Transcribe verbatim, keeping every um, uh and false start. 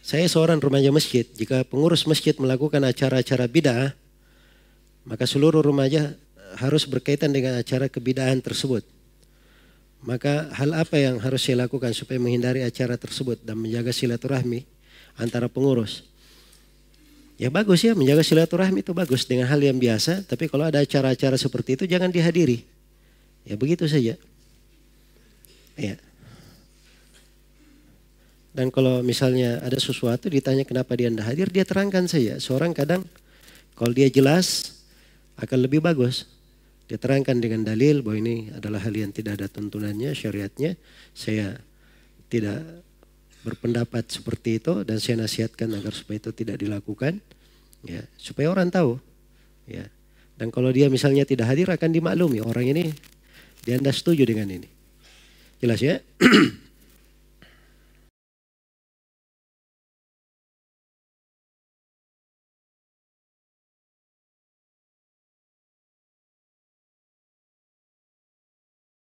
Saya seorang remaja masjid, jika pengurus masjid melakukan acara-acara bid'ah, maka seluruh remaja harus berkaitan dengan acara kebid'ahan tersebut. Maka hal apa yang harus saya lakukan supaya menghindari acara tersebut dan menjaga silaturahmi antara pengurus? Ya bagus ya, menjaga silaturahmi itu bagus dengan hal yang biasa, tapi kalau ada acara-acara seperti itu jangan dihadiri. Ya begitu saja. Ya. Dan kalau misalnya ada sesuatu ditanya kenapa dia tidak hadir, dia terangkan saja. Seorang kadang kalau dia jelas akan lebih bagus. Dia terangkan dengan dalil bahwa ini adalah hal yang tidak ada tuntunannya, syariatnya. Saya tidak berpendapat seperti itu dan saya nasihatkan agar supaya itu tidak dilakukan. Ya, supaya orang tahu. Ya. Dan kalau dia misalnya tidak hadir akan dimaklumi orang ini dia tidak setuju dengan ini. Jelas ya?